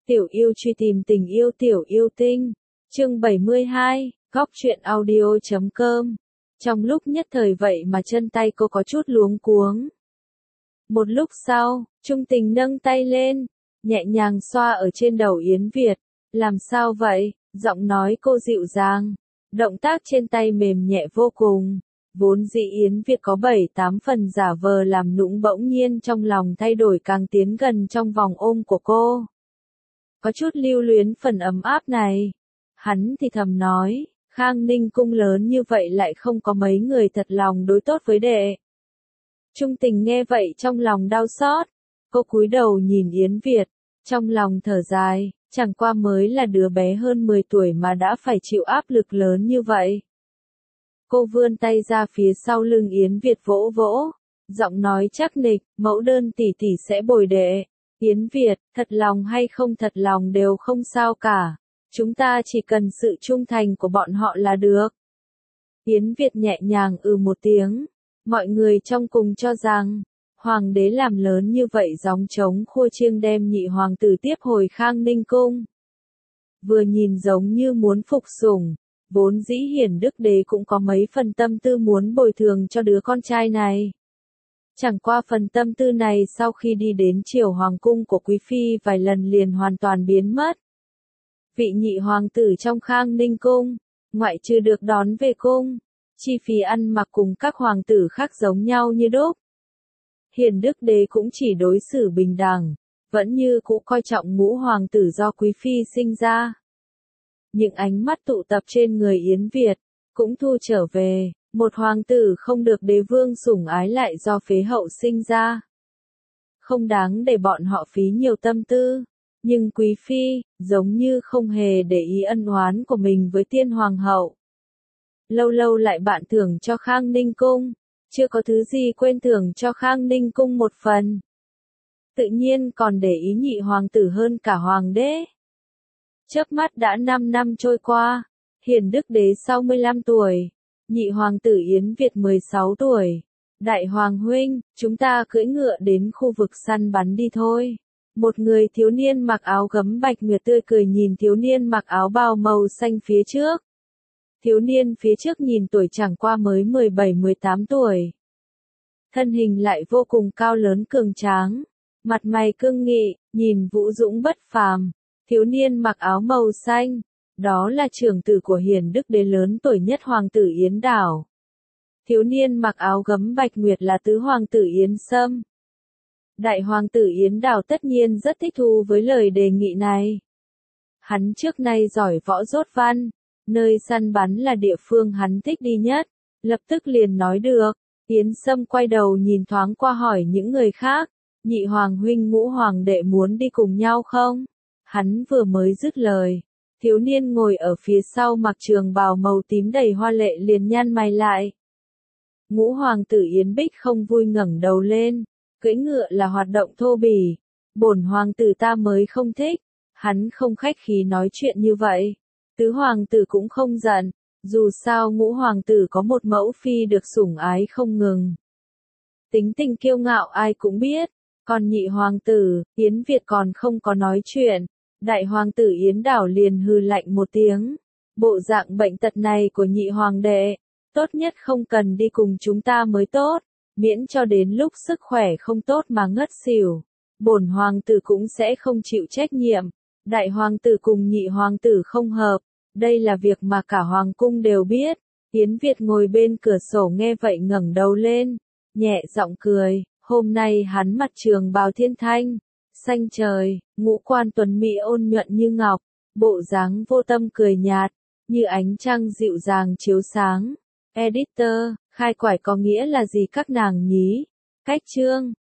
Tiểu yêu truy tìm tình yêu tiểu yêu tinh. Chương 72, góc truyện audio.com. Trong lúc nhất thời vậy mà chân tay cô có chút luống cuống. Một lúc sau, Trung Tình nâng tay lên, nhẹ nhàng xoa ở trên đầu Yến Việt. Làm sao vậy? Giọng nói cô dịu dàng. Động tác trên tay mềm nhẹ vô cùng. Vốn dĩ Yến Việt có 7-8 phần giả vờ làm nũng, bỗng nhiên trong lòng thay đổi, càng tiến gần trong vòng ôm của cô. Có chút lưu luyến phần ấm áp này. Hắn thì thầm nói, Khang Ninh cung lớn như vậy lại không có mấy người thật lòng đối tốt với đệ. Trung Tình nghe vậy trong lòng đau xót. Cô cúi đầu nhìn Yến Việt, trong lòng thở dài, chẳng qua mới là đứa bé hơn 10 tuổi mà đã phải chịu áp lực lớn như vậy. Cô vươn tay ra phía sau lưng Yến Việt vỗ vỗ, giọng nói chắc nịch, mẫu đơn tỷ tỷ sẽ bồi đệ. Yến Việt, thật lòng hay không thật lòng đều không sao cả. Chúng ta chỉ cần sự trung thành của bọn họ là được. Yến Việt nhẹ nhàng một tiếng. Mọi người trong cùng cho rằng, hoàng đế làm lớn như vậy gióng trống khua chiêng đem nhị hoàng tử tiếp hồi Khang Ninh cung. Vừa nhìn giống như muốn phục sủng, vốn dĩ Hiển Đức Đế cũng có mấy phần tâm tư muốn bồi thường cho đứa con trai này. Chẳng qua phần tâm tư này sau khi đi đến triều hoàng cung của Quý Phi vài lần liền hoàn toàn biến mất. Vị nhị hoàng tử trong Khang Ninh cung, ngoại trừ được đón về cung, chi phí ăn mặc cùng các hoàng tử khác giống nhau như đúc. Hiển Đức Đế cũng chỉ đối xử bình đẳng, vẫn như cũ coi trọng ngũ hoàng tử do Quý Phi sinh ra. Những ánh mắt tụ tập trên người Yến Việt, cũng thu trở về. Một hoàng tử không được đế vương sủng ái lại do phế hậu sinh ra. Không đáng để bọn họ phí nhiều tâm tư. Nhưng Quý Phi, giống như không hề để ý ân oán của mình với tiên hoàng hậu. Lâu lâu lại bạn thưởng cho Khang Ninh cung. Chưa có thứ gì quên thưởng cho Khang Ninh cung một phần. Tự nhiên còn để ý nhị hoàng tử hơn cả hoàng đế. Chớp mắt đã 5 năm trôi qua. Hiển Đức Đế 65 tuổi. Nhị hoàng tử Yến Việt 16 tuổi. Đại hoàng huynh, chúng ta cưỡi ngựa đến khu vực săn bắn đi thôi. Một người thiếu niên mặc áo gấm bạch nguyệt tươi cười nhìn thiếu niên mặc áo bào màu xanh phía trước. Thiếu niên phía trước nhìn tuổi chẳng qua mới 17-18 tuổi. Thân hình lại vô cùng cao lớn cường tráng. Mặt mày cương nghị, nhìn vũ dũng bất phàm. Thiếu niên mặc áo màu xanh. Đó là trưởng tử của Hiển Đức Đế lớn tuổi nhất hoàng tử Yến Đảo. Thiếu niên mặc áo gấm bạch nguyệt là tứ hoàng tử Yến Sâm. Đại hoàng tử Yến Đảo tất nhiên rất thích thú với lời đề nghị này. Hắn trước nay giỏi võ dốt văn, nơi săn bắn là địa phương hắn thích đi nhất, lập tức liền nói được. Yến Sâm quay đầu nhìn thoáng qua hỏi những người khác, nhị hoàng huynh ngũ hoàng đệ muốn đi cùng nhau không? Hắn vừa mới dứt lời. Thiếu niên ngồi ở phía sau mặc trường bào màu tím đầy hoa lệ liền nhăn mày lại. Ngũ hoàng tử Yến Bích không vui ngẩng đầu lên, cưỡi ngựa là hoạt động thô bỉ, bổn hoàng tử ta mới không thích. Hắn không khách khí nói chuyện như vậy. Tứ hoàng tử cũng không giận, dù sao ngũ hoàng tử có một mẫu phi được sủng ái không ngừng. Tính tình kiêu ngạo ai cũng biết, còn nhị hoàng tử, Yến Việt còn không có nói chuyện. Đại hoàng tử Yến Đảo liền hừ lạnh một tiếng. Bộ dạng bệnh tật này của nhị hoàng đệ, tốt nhất không cần đi cùng chúng ta mới tốt, miễn cho đến lúc sức khỏe không tốt mà ngất xỉu. Bổn hoàng tử cũng sẽ không chịu trách nhiệm. Đại hoàng tử cùng nhị hoàng tử không hợp, đây là việc mà cả hoàng cung đều biết. Yến Việt ngồi bên cửa sổ nghe vậy ngẩng đầu lên, nhẹ giọng cười. Hôm nay hắn mặc trường bào thiên thanh, xanh trời, ngũ quan tuấn mỹ ôn nhuận như ngọc, bộ dáng vô tâm cười nhạt, như ánh trăng dịu dàng chiếu sáng. Editor, khai quải có nghĩa là gì các nàng nhí? Cách chương